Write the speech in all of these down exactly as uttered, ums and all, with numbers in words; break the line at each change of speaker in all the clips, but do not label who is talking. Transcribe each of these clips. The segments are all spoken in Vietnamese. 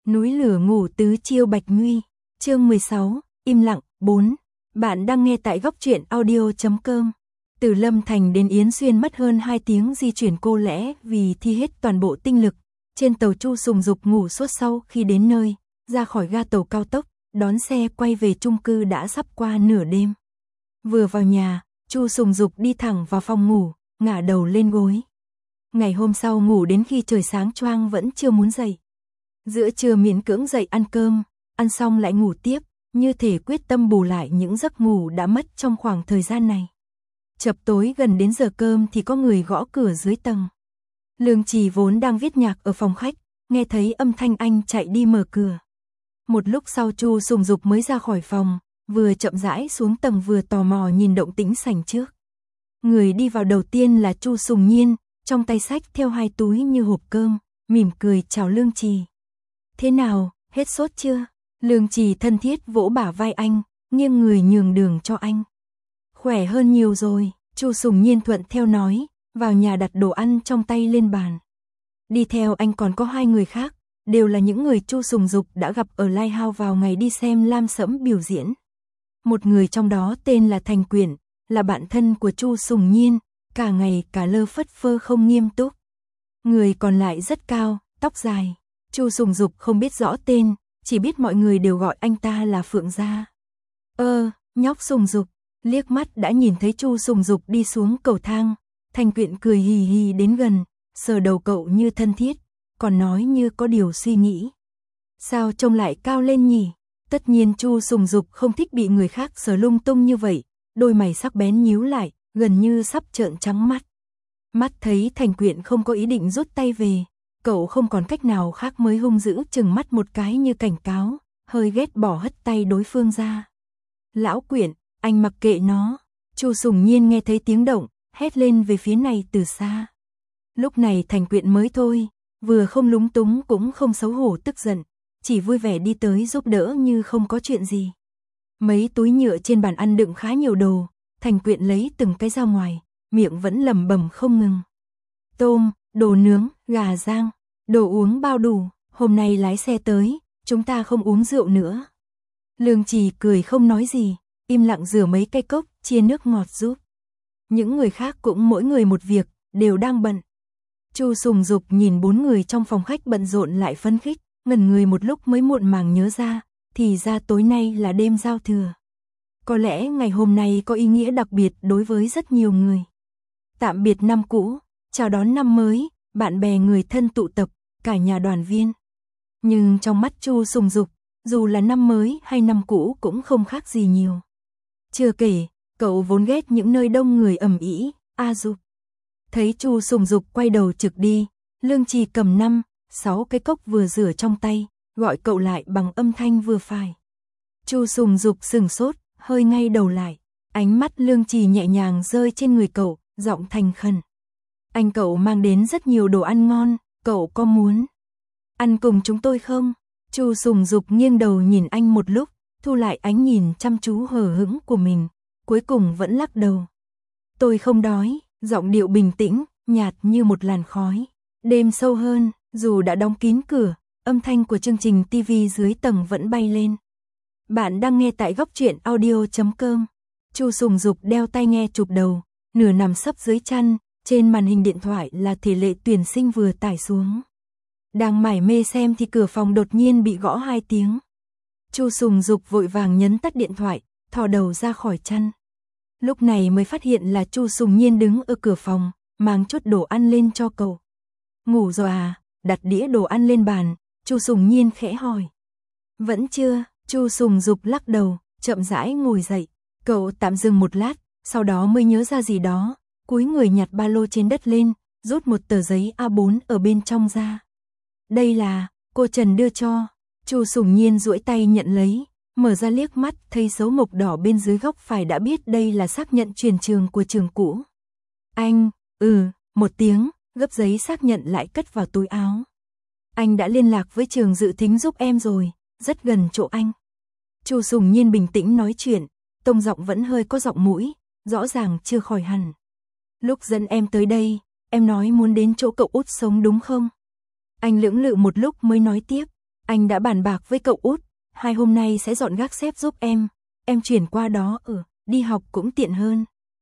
Núi lửa ngủ tứ chiêu Bạch Nguy, chương mười sáu, im lặng, bốn. Bạn đang nghe tại góc truyện audio chấm com. Từ Lâm Thành đến Yến Xuyên mất hơn hai tiếng di chuyển cô lẽ vì thi hết toàn bộ tinh lực. Trên tàu Chu Sùng Dục ngủ suốt sau khi đến nơi, ra khỏi ga tàu cao tốc, đón xe quay về chung cư đã sắp qua nửa đêm. Vừa vào nhà, Chu Sùng Dục đi thẳng vào phòng ngủ, ngả đầu lên gối. Ngày hôm sau ngủ đến khi trời sáng choang vẫn chưa muốn dậy. Giữa trưa miễn cưỡng dậy ăn cơm, ăn xong lại ngủ tiếp, như thể quyết tâm bù lại những giấc ngủ đã mất trong khoảng thời gian này. Chập tối gần đến giờ cơm thì có người gõ cửa dưới tầng. Lương Trì vốn đang viết nhạc ở phòng khách, nghe thấy âm thanh anh chạy đi mở cửa. Một lúc sau Chu Sùng Dục mới ra khỏi phòng, vừa chậm rãi xuống tầng vừa tò mò nhìn động tĩnh sảnh trước. Người đi vào đầu tiên là Chu Sùng Nhiên, trong tay xách theo hai túi như hộp cơm, mỉm cười chào Lương Trì. Thế nào, hết sốt chưa? Lương Trì thân thiết vỗ bả vai anh, nghiêng người nhường đường cho anh. Khỏe hơn nhiều rồi, Chu Sùng Nhiên thuận theo nói, vào nhà đặt đồ ăn trong tay lên bàn. Đi theo anh còn có hai người khác, đều là những người Chu Sùng Dục đã gặp ở Lighthouse vào ngày đi xem Lam Sẫm biểu diễn. Một người trong đó tên là Thành Quyển, là bạn thân của Chu Sùng Nhiên, cả ngày cả lơ phất phơ không nghiêm túc. Người còn lại rất cao, tóc dài. Chu Sùng Dục không biết rõ tên, chỉ biết mọi người đều gọi anh ta là Phượng Gia. Ơ, nhóc Sùng Dục, liếc mắt đã nhìn thấy Chu Sùng Dục đi xuống cầu thang. Thành Quyển cười hì hì đến gần, sờ đầu cậu như thân thiết, còn nói như có điều suy nghĩ. Sao trông lại cao lên nhỉ? Tất nhiên Chu Sùng Dục không thích bị người khác sờ lung tung như vậy, đôi mày sắc bén nhíu lại, gần như sắp trợn trắng mắt. Mắt thấy Thành Quyển không có ý định rút tay về, cậu không còn cách nào khác mới hung dữ chừng mắt một cái như cảnh cáo, hơi ghét bỏ hất tay đối phương ra. Lão Quyển, anh mặc kệ nó. Chu Sùng Nhiên nghe thấy tiếng động, hét lên về phía này từ xa. Lúc này Thành Quyển mới thôi, vừa không lúng túng cũng không xấu hổ tức giận, chỉ vui vẻ đi tới giúp đỡ như không có chuyện gì. Mấy túi nhựa trên bàn ăn đựng khá nhiều đồ, Thành Quyển lấy từng cái ra ngoài, miệng vẫn lẩm bẩm không ngừng. Tôm, đồ nướng, gà rang, đồ uống bao đủ, hôm nay lái xe tới, chúng ta không uống rượu nữa. Lương Trì cười không nói gì, im lặng rửa mấy cây cốc, chia nước ngọt giúp. Những người khác cũng mỗi người một việc, đều đang bận. Chu Sùng Dục nhìn bốn người trong phòng khách bận rộn lại phấn khích, ngẩn người một lúc mới muộn màng nhớ ra, thì ra tối nay là đêm giao thừa. Có lẽ ngày hôm nay có ý nghĩa đặc biệt đối với rất nhiều người. Tạm biệt năm cũ, chào đón năm mới, bạn bè người thân tụ tập, cả nhà đoàn viên. Nhưng trong mắt Chu Sùng Dục, dù là năm mới hay năm cũ cũng không khác gì nhiều. Chưa kể, cậu vốn ghét những nơi đông người ầm ĩ, a Dục. Thấy Chu Sùng Dục quay đầu trực đi, Lương Trì cầm năm, sáu cái cốc vừa rửa trong tay, gọi cậu lại bằng âm thanh vừa phải. Chu Sùng Dục sừng sốt, hơi ngay đầu lại, ánh mắt Lương Trì nhẹ nhàng rơi trên người cậu, giọng thành khẩn. Anh cậu mang đến rất nhiều đồ ăn ngon, cậu có muốn ăn cùng chúng tôi không? Chu Sùng Dục nghiêng đầu nhìn anh một lúc, thu lại ánh nhìn chăm chú hờ hững của mình, cuối cùng vẫn lắc đầu. Tôi không đói, giọng điệu bình tĩnh, nhạt như một làn khói. Đêm sâu hơn, dù đã đóng kín cửa, âm thanh của chương trình ti vi dưới tầng vẫn bay lên. Bạn đang nghe tại góc truyện audio chấm com. Chu Sùng Dục đeo tai nghe chụp đầu, nửa nằm sấp dưới chăn, trên màn hình điện thoại là thể lệ tuyển sinh vừa tải xuống. Đang mải mê xem thì cửa phòng đột nhiên bị gõ hai tiếng. Chu Sùng Dục vội vàng nhấn tắt điện thoại, thò đầu ra khỏi chăn. Lúc này mới phát hiện là Chu Sùng Nhiên đứng ở cửa phòng, mang chút đồ ăn lên cho cậu. Ngủ rồi à? Đặt đĩa đồ ăn lên bàn, Chu Sùng Nhiên khẽ hỏi. Vẫn chưa, Chu Sùng Dục lắc đầu, chậm rãi ngồi dậy. Cậu tạm dừng một lát, sau đó mới nhớ ra gì đó, cúi người nhặt ba lô trên đất lên, rút một tờ giấy a bốn ở bên trong ra. Đây là, cô Trần đưa cho. Chu Sùng Nhiên duỗi tay nhận lấy, mở ra liếc mắt thấy dấu mộc đỏ bên dưới góc phải đã biết đây là xác nhận chuyển trường của trường cũ. Anh, ừ, một tiếng, gấp giấy xác nhận lại cất vào túi áo. Anh đã liên lạc với trường dự thính giúp em rồi, rất gần chỗ anh. Chu Sùng Nhiên bình tĩnh nói chuyện, tông giọng vẫn hơi có giọng mũi, rõ ràng chưa khỏi hẳn. Lúc dẫn em tới đây, em nói muốn đến chỗ cậu út sống đúng không? Anh lưỡng lự một lúc mới nói tiếp, Anh đã bàn bạc với cậu út, hai hôm nay sẽ dọn gác xếp giúp em, em chuyển qua đó ở, đi học cũng tiện hơn.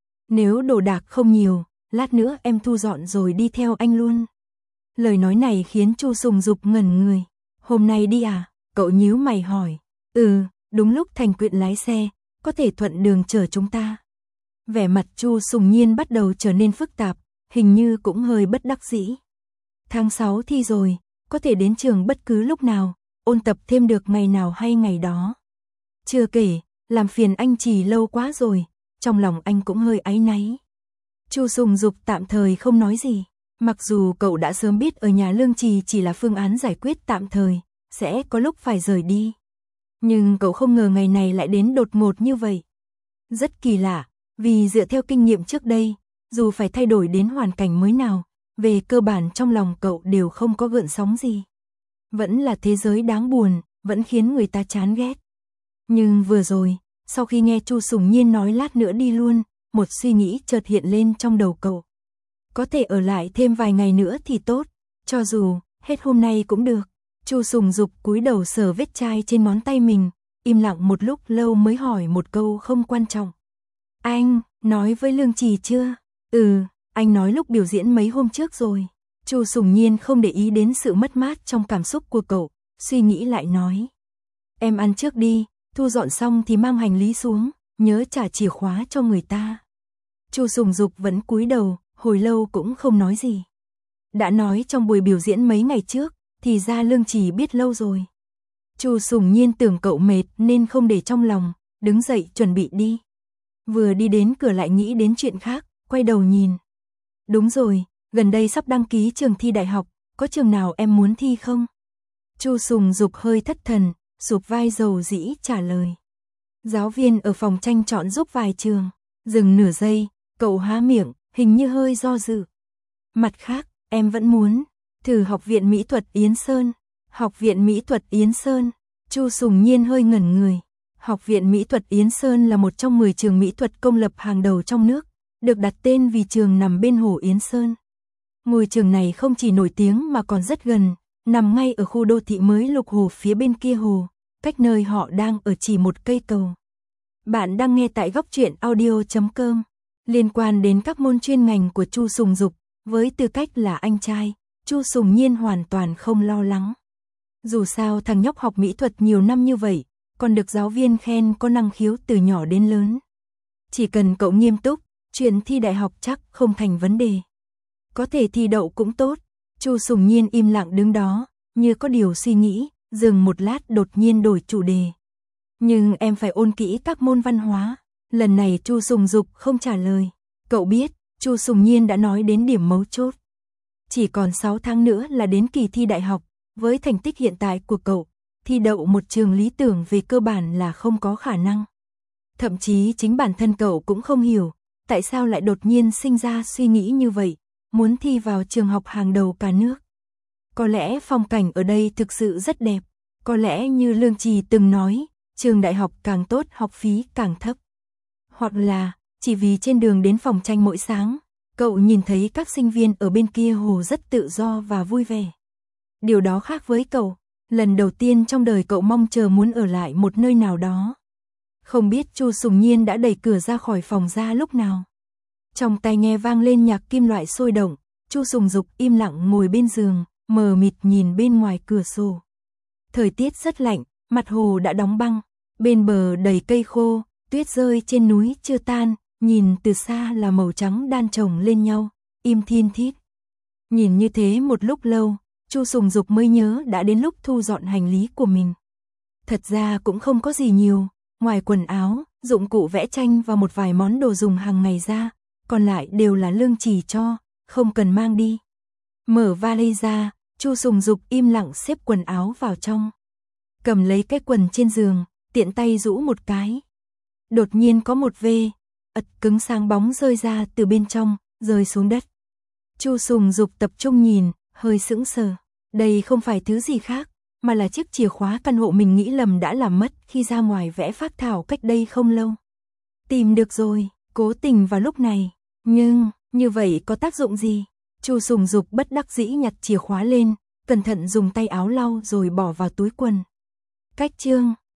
Nếu đồ đạc không nhiều, lát nữa em thu dọn rồi đi theo anh luôn. Lời nói này khiến Chu Sùng Dục ngẩn người. Hôm nay đi à? Cậu nhíu mày hỏi. Ừ, đúng lúc Thành Quyện lái xe, có thể thuận đường chở chúng ta. Vẻ mặt Chu Sùng Nhiên bắt đầu trở nên phức tạp, hình như cũng hơi bất đắc dĩ. Tháng sáu thi rồi, có thể đến trường bất cứ lúc nào, ôn tập thêm được ngày nào hay ngày đó. Chưa kể, làm phiền anh Trì lâu quá rồi, trong lòng anh cũng hơi áy náy. Chu Sùng Dục tạm thời không nói gì, mặc dù cậu đã sớm biết ở nhà Lương Trì chỉ là phương án giải quyết tạm thời, sẽ có lúc phải rời đi. Nhưng cậu không ngờ ngày này lại đến đột ngột như vậy. Rất kỳ lạ, vì dựa theo kinh nghiệm trước đây, dù phải thay đổi đến hoàn cảnh mới nào, về cơ bản trong lòng cậu đều không có gợn sóng gì. Vẫn là thế giới đáng buồn, vẫn khiến người ta chán ghét. Nhưng vừa rồi, sau khi nghe Chu Sùng Nhiên nói lát nữa đi luôn, một suy nghĩ chợt hiện lên trong đầu cậu. Có thể ở lại thêm vài ngày nữa thì tốt, cho dù hết hôm nay cũng được. Chu Sùng Dục cúi đầu sờ vết chai trên ngón tay mình, im lặng một lúc lâu mới hỏi một câu không quan trọng. Anh, nói với Lương Trì chưa? Ừ, anh nói lúc biểu diễn mấy hôm trước rồi. Chu Sùng Nhiên không để ý đến sự mất mát trong cảm xúc của cậu, suy nghĩ lại nói. Em ăn trước đi, thu dọn xong thì mang hành lý xuống, nhớ trả chìa khóa cho người ta. Chu Sùng Dục vẫn cúi đầu, hồi lâu cũng không nói gì. Đã nói trong buổi biểu diễn mấy ngày trước, thì ra Lương Trì biết lâu rồi. Chu Sùng Nhiên tưởng cậu mệt nên không để trong lòng, đứng dậy chuẩn bị đi. Vừa đi đến cửa lại nghĩ đến chuyện khác, quay đầu nhìn. Đúng rồi, gần đây sắp đăng ký trường thi đại học, có trường nào em muốn thi không? Chu Sùng Dục hơi thất thần, sụp vai dầu dĩ trả lời. Giáo viên ở phòng tranh chọn giúp vài trường. Dừng nửa giây, cậu há miệng, hình như hơi do dự. Mặt khác, em vẫn muốn thử Học viện Mỹ thuật Yến Sơn. Học viện Mỹ thuật Yến Sơn. Chu Sùng Nhiên hơi ngẩn người. Học viện Mỹ thuật Yến Sơn là một trong mười trường mỹ thuật công lập hàng đầu trong nước, được đặt tên vì trường nằm bên hồ Yến Sơn. Ngôi trường này không chỉ nổi tiếng mà còn rất gần, nằm ngay ở khu đô thị mới Lục Hồ phía bên kia hồ, cách nơi họ đang ở chỉ một cây cầu. Bạn đang nghe tại góc truyện audio chấm com. Liên quan đến các môn chuyên ngành của Chu Sùng Dục, với tư cách là anh trai, Chu Sùng Nhiên hoàn toàn không lo lắng. Dù sao thằng nhóc học mỹ thuật nhiều năm như vậy, còn được giáo viên khen có năng khiếu từ nhỏ đến lớn. Chỉ cần cậu nghiêm túc, chuyện thi đại học chắc không thành vấn đề. Có thể thi đậu cũng tốt. Chu Sùng Nhiên im lặng đứng đó, như có điều suy nghĩ, dừng một lát đột nhiên đổi chủ đề. Nhưng em phải ôn kỹ các môn văn hóa. Lần này Chu Sùng Dục không trả lời. Cậu biết, Chu Sùng Nhiên đã nói đến điểm mấu chốt. Chỉ còn sáu tháng nữa là đến kỳ thi đại học, với thành tích hiện tại của cậu, thi đậu một trường lý tưởng về cơ bản là không có khả năng. Thậm chí chính bản thân cậu cũng không hiểu, tại sao lại đột nhiên sinh ra suy nghĩ như vậy, muốn thi vào trường học hàng đầu cả nước. Có lẽ phong cảnh ở đây thực sự rất đẹp, có lẽ như Lương Trì từng nói, trường đại học càng tốt học phí càng thấp. Hoặc là, chỉ vì trên đường đến phòng tranh mỗi sáng, cậu nhìn thấy các sinh viên ở bên kia hồ rất tự do và vui vẻ. Điều đó khác với cậu, lần đầu tiên trong đời cậu mong chờ muốn ở lại một nơi nào đó. Không biết Chu Sùng Nhiên đã đẩy cửa ra khỏi phòng ra lúc nào. Trong tai nghe vang lên nhạc kim loại sôi động, Chu Sùng Dục im lặng ngồi bên giường, mờ mịt nhìn bên ngoài cửa sổ. Thời tiết rất lạnh, mặt hồ đã đóng băng, bên bờ đầy cây khô, tuyết rơi trên núi chưa tan, nhìn từ xa là màu trắng đan chồng lên nhau, im thiên thít. Nhìn như thế một lúc lâu, Chu Sùng Dục mới nhớ đã đến lúc thu dọn hành lý của mình. Thật ra cũng không có gì nhiều, ngoài quần áo, dụng cụ vẽ tranh và một vài món đồ dùng hàng ngày ra, còn lại đều là Lương Trì cho, không cần mang đi. Mở vali ra, Chu Sùng Dục im lặng xếp quần áo vào trong. Cầm lấy cái quần trên giường, tiện tay rũ một cái. Đột nhiên có một vê, ật cứng sáng bóng rơi ra từ bên trong, rơi xuống đất. Chu Sùng Dục tập trung nhìn, hơi sững sờ. Đây không phải thứ gì khác, mà là chiếc chìa khóa căn hộ mình nghĩ lầm đã làm mất khi ra ngoài vẽ phác thảo cách đây không lâu. Tìm được rồi, cố tình vào lúc này. Nhưng, như vậy có tác dụng gì? Chu Sùng Dục bất đắc dĩ nhặt chìa khóa lên, cẩn thận dùng tay áo lau rồi bỏ vào túi quần. Cách chương